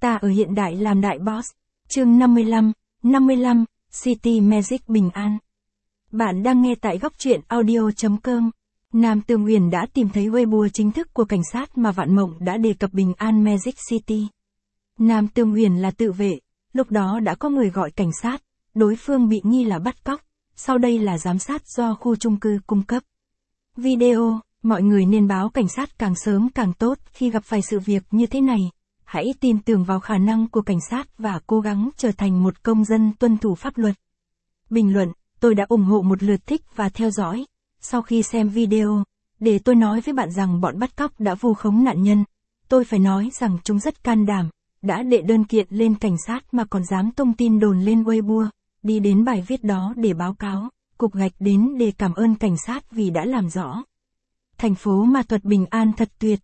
Ta ở hiện đại làm đại boss. Chương 55, City Magic Bình An. Bạn đang nghe tại góc truyện audio.com. Nam Tương Huyền đã tìm thấy Weibo chính thức của cảnh sát mà Vạn Mộng đã đề cập Bình An Magic City. Nam Tương Huyền là tự vệ, lúc đó đã có người gọi cảnh sát, đối phương bị nghi là bắt cóc, sau đây là giám sát do khu chung cư cung cấp. Video, mọi người nên báo cảnh sát càng sớm càng tốt khi gặp phải sự việc như thế này. Hãy tin tưởng vào khả năng của cảnh sát và cố gắng trở thành một công dân tuân thủ pháp luật. Bình luận, tôi đã ủng hộ một lượt thích và theo dõi. Sau khi xem video, để tôi nói với bạn rằng bọn bắt cóc đã vu khống nạn nhân. Tôi phải nói rằng chúng rất can đảm, đã đệ đơn kiện lên cảnh sát mà còn dám tung tin đồn lên Weibo, đi đến bài viết đó để báo cáo, cục gạch đến để cảm ơn cảnh sát vì đã làm rõ. Thành phố ma thuật Bình An thật tuyệt,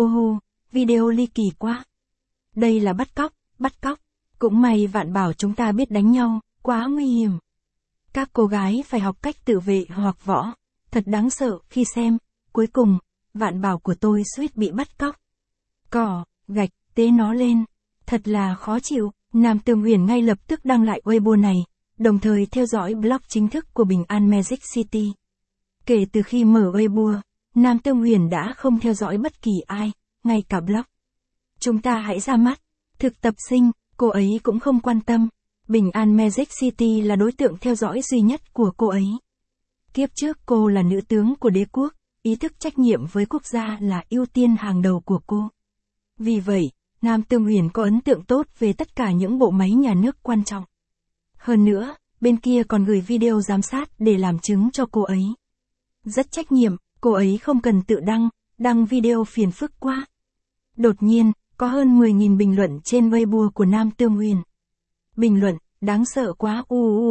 video ly kỳ quá. Đây là bắt cóc, cũng may Vạn bảo chúng ta biết đánh nhau, quá nguy hiểm. Các cô gái phải học cách tự vệ hoặc võ, thật đáng sợ khi xem, cuối cùng, Vạn bảo của tôi suýt bị bắt cóc. Cỏ, gạch, tế nó lên, thật là khó chịu. Nam Tương Huyền ngay lập tức đăng lại Weibo này, đồng thời theo dõi blog chính thức của Bình An Magic City. Kể từ khi mở Weibo, Nam Tương Huyền đã không theo dõi bất kỳ ai, ngay cả blog. Chúng ta hãy ra mắt. Thực tập sinh, cô ấy cũng không quan tâm. Bình An Magic City là đối tượng theo dõi duy nhất của cô ấy. Kiếp trước cô là nữ tướng của đế quốc, ý thức trách nhiệm với quốc gia là ưu tiên hàng đầu của cô. Vì vậy, Nam Tương Huyền có ấn tượng tốt về tất cả những bộ máy nhà nước quan trọng. Hơn nữa, bên kia còn gửi video giám sát để làm chứng cho cô ấy. Rất trách nhiệm, cô ấy không cần tự đăng video phiền phức quá. Đột nhiên, có hơn 10.000 bình luận trên Weibo của Nam Tương Huyền. Bình luận, đáng sợ quá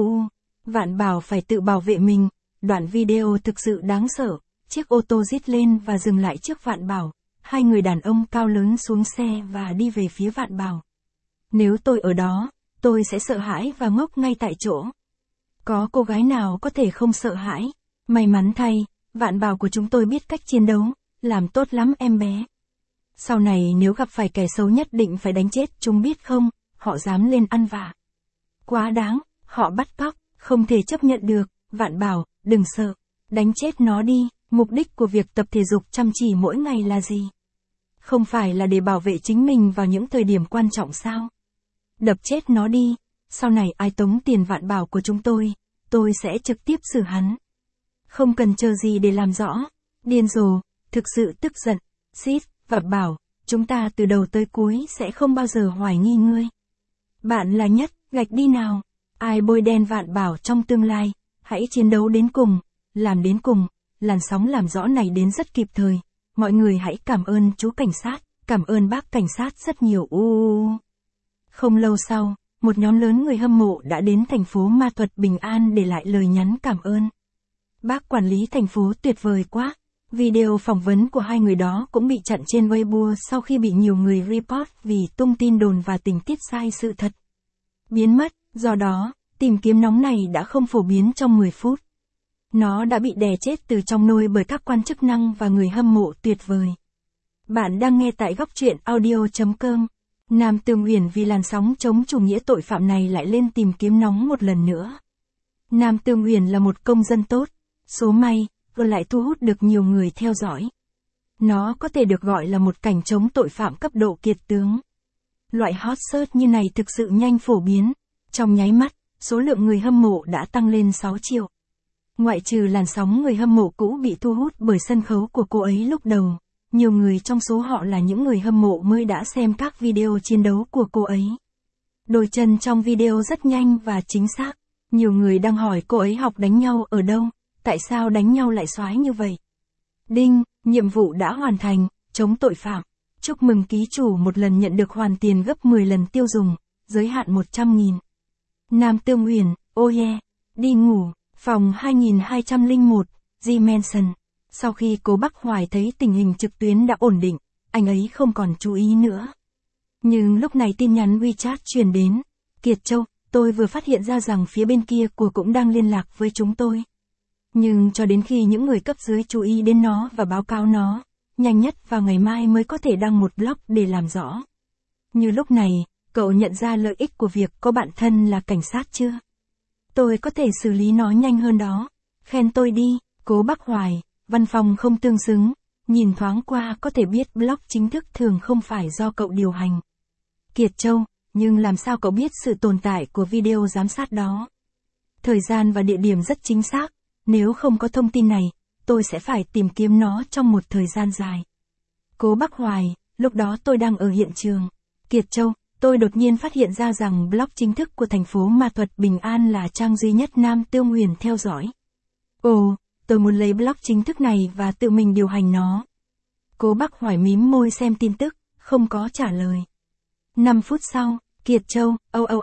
Vạn bảo phải tự bảo vệ mình, đoạn video thực sự đáng sợ, chiếc ô tô rít lên và dừng lại trước Vạn bảo, hai người đàn ông cao lớn xuống xe và đi về phía Vạn bảo. Nếu tôi ở đó, tôi sẽ sợ hãi và ngốc ngay tại chỗ. Có cô gái nào có thể không sợ hãi? May mắn thay, Vạn bảo của chúng tôi biết cách chiến đấu, làm tốt lắm em bé. Sau này nếu gặp phải kẻ xấu nhất định phải đánh chết chúng biết không, họ dám lên ăn vạ. Quá đáng, họ bắt cóc, không thể chấp nhận được. Vạn bảo, đừng sợ, đánh chết nó đi. Mục đích của việc tập thể dục chăm chỉ mỗi ngày là gì? Không phải là để bảo vệ chính mình vào những thời điểm quan trọng sao? Đập chết nó đi, sau này ai tống tiền Vạn bảo của chúng tôi sẽ trực tiếp xử hắn. Không cần chờ gì để làm rõ. Điên rồ, thực sự tức giận. Xít, Vạn bảo, chúng ta từ đầu tới cuối sẽ không bao giờ hoài nghi ngươi. Bạn là nhất, gạch đi nào. Ai bôi đen Vạn bảo trong tương lai, hãy chiến đấu đến cùng, làm đến cùng. Làn sóng làm rõ này đến rất kịp thời. Mọi người hãy cảm ơn chú cảnh sát, cảm ơn bác cảnh sát rất nhiều. Không lâu sau, một nhóm lớn người hâm mộ đã đến thành phố ma thuật Bình An để lại lời nhắn cảm ơn. Bác quản lý thành phố tuyệt vời quá. Video phỏng vấn của hai người đó cũng bị chặn trên Weibo sau khi bị nhiều người report vì tung tin đồn và tình tiết sai sự thật. Biến mất, do đó, tìm kiếm nóng này đã không phổ biến trong 10 phút. Nó đã bị đè chết từ trong nôi bởi các quan chức năng và người hâm mộ tuyệt vời. Bạn đang nghe tại góc truyện audio.com. Nam Tương Huyền vì làn sóng chống chủ nghĩa tội phạm này lại lên tìm kiếm nóng một lần nữa. Nam Tương Huyền là một công dân tốt, số may, rồi lại thu hút được nhiều người theo dõi. Nó có thể được gọi là một cảnh chống tội phạm cấp độ kiệt tướng. Loại hot search như này thực sự nhanh phổ biến. Trong nháy mắt, số lượng người hâm mộ đã tăng lên 6 triệu. Ngoại trừ làn sóng người hâm mộ cũ bị thu hút bởi sân khấu của cô ấy lúc đầu, nhiều người trong số họ là những người hâm mộ mới đã xem các video chiến đấu của cô ấy. Đôi chân trong video rất nhanh và chính xác. Nhiều người đang hỏi cô ấy học đánh nhau ở đâu, tại sao đánh nhau lại xoái như vậy. Đinh, nhiệm vụ đã hoàn thành, chống tội phạm. Chúc mừng ký chủ một lần nhận được hoàn tiền gấp 10 lần tiêu dùng, giới hạn 100.000. Nam Tương Huyền, đi ngủ. Phòng 2201, G-Mansion. Sau khi cố Bắc Hoài thấy tình hình trực tuyến đã ổn định, anh ấy không còn chú ý nữa. Nhưng lúc này tin nhắn WeChat truyền đến. Kiệt Châu, tôi vừa phát hiện ra rằng phía bên kia của cũng đang liên lạc với chúng tôi. Nhưng cho đến khi những người cấp dưới chú ý đến nó và báo cáo nó, nhanh nhất vào ngày mai mới có thể đăng một blog để làm rõ. Như lúc này, cậu nhận ra lợi ích của việc có bạn thân là cảnh sát chưa? Tôi có thể xử lý nó nhanh hơn đó. Khen tôi đi, Cố Bắc Hoài, văn phòng không tương xứng, nhìn thoáng qua có thể biết blog chính thức thường không phải do cậu điều hành. Kiệt Châu, nhưng làm sao cậu biết sự tồn tại của video giám sát đó? Thời gian và địa điểm rất chính xác, nếu không có thông tin này, tôi sẽ phải tìm kiếm nó trong một thời gian dài. Cố Bắc Hoài, lúc đó tôi đang ở hiện trường. Kiệt Châu, tôi đột nhiên phát hiện ra rằng blog chính thức của thành phố Ma Thuật Bình An là trang duy nhất Nam Tương Huyền theo dõi. Ồ, tôi muốn lấy blog chính thức này và tự mình điều hành nó. Cố Bắc Hoài mím môi xem tin tức, không có trả lời. 5 phút sau, Kiệt Châu,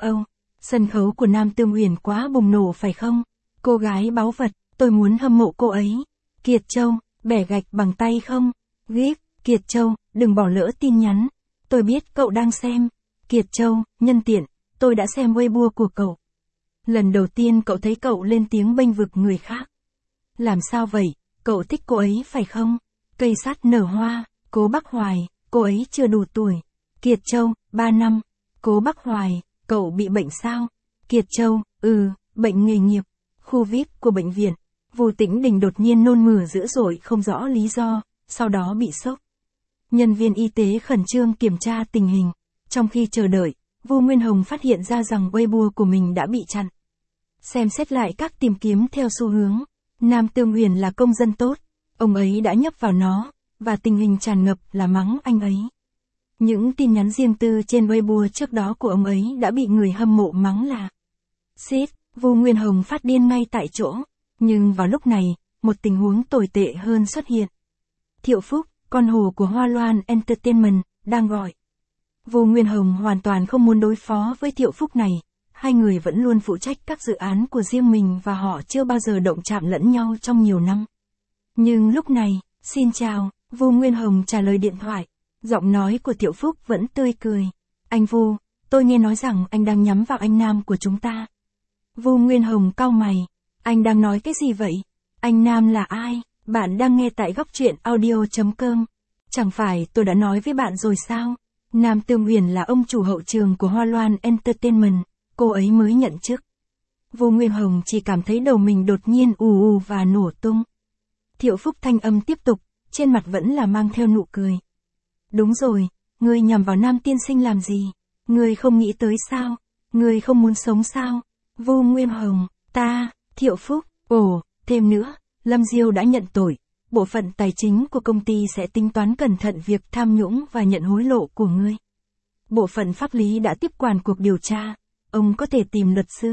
sân khấu của Nam Tương Huyền quá bùng nổ phải không? Cô gái báu vật, tôi muốn hâm mộ cô ấy. Kiệt Châu, bẻ gạch bằng tay không? Ghiếc, Kiệt Châu, đừng bỏ lỡ tin nhắn. Tôi biết cậu đang xem. Kiệt Châu, nhân tiện, tôi đã xem Weibo của cậu. Lần đầu tiên cậu thấy cậu lên tiếng bênh vực người khác. Làm sao vậy, cậu thích cô ấy phải không? Cây sắt nở hoa, Cố Bắc Hoài, cô ấy chưa đủ tuổi. Kiệt Châu, 3 năm. Cố Bắc Hoài, cậu bị bệnh sao? Kiệt Châu, bệnh nghề nghiệp. Khu VIP của bệnh viện. Vu Tĩnh Đình đột nhiên nôn mửa dữ dội không rõ lý do, sau đó bị sốc. Nhân viên y tế khẩn trương kiểm tra tình hình. Trong khi chờ đợi, Vu Nguyên Hồng phát hiện ra rằng Weibo của mình đã bị chặn. Xem xét lại các tìm kiếm theo xu hướng. Nam Tương Huyền là công dân tốt, ông ấy đã nhấp vào nó, và tình hình tràn ngập là mắng anh ấy. Những tin nhắn riêng tư trên Weibo trước đó của ông ấy đã bị người hâm mộ mắng là shit. Vu Nguyên Hồng phát điên ngay tại chỗ. Nhưng vào lúc này, một tình huống tồi tệ hơn xuất hiện. Thiệu Phúc, con hổ của Hoa Loan Entertainment, đang gọi. Vu Nguyên Hồng hoàn toàn không muốn đối phó với Thiệu Phúc này. Hai người vẫn luôn phụ trách các dự án của riêng mình và họ chưa bao giờ động chạm lẫn nhau trong nhiều năm. Nhưng lúc này, xin chào, Vu Nguyên Hồng trả lời điện thoại. Giọng nói của Thiệu Phúc vẫn tươi cười. Anh Vu, tôi nghe nói rằng anh đang nhắm vào anh Nam của chúng ta. Vu Nguyên Hồng cau mày. Anh đang nói cái gì vậy? Anh Nam là ai? Bạn đang nghe tại góc truyện audio.com. Chẳng phải tôi đã nói với bạn rồi sao? Nam Tương Huyền là ông chủ hậu trường của Hoa Loan Entertainment, cô ấy mới nhận chức. Vu Nguyên Hồng chỉ cảm thấy đầu mình đột nhiên ù và nổ tung. Thiệu Phúc thanh âm tiếp tục, trên mặt vẫn là mang theo nụ cười. Đúng rồi, ngươi nhằm vào Nam tiên sinh làm gì? Ngươi không nghĩ tới sao? Ngươi không muốn sống sao? Vu Nguyên Hồng, Thiệu Phúc, thêm nữa, Lâm Diêu đã nhận tội. Bộ phận tài chính của công ty sẽ tính toán cẩn thận việc tham nhũng và nhận hối lộ của ngươi. Bộ phận pháp lý đã tiếp quản cuộc điều tra, ông có thể tìm luật sư.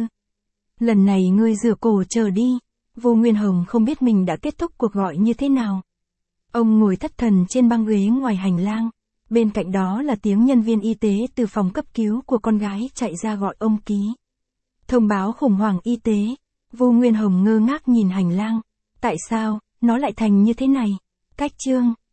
Lần này ngươi rửa cổ chờ đi. Vu Nguyên Hồng không biết mình đã kết thúc cuộc gọi như thế nào. Ông ngồi thất thần trên băng ghế ngoài hành lang, bên cạnh đó là tiếng nhân viên y tế từ phòng cấp cứu của con gái chạy ra gọi ông ký. Thông báo khủng hoảng y tế. Vu Nguyên Hồng ngơ ngác nhìn hành lang. Tại sao, nó lại thành như thế này? Cách chương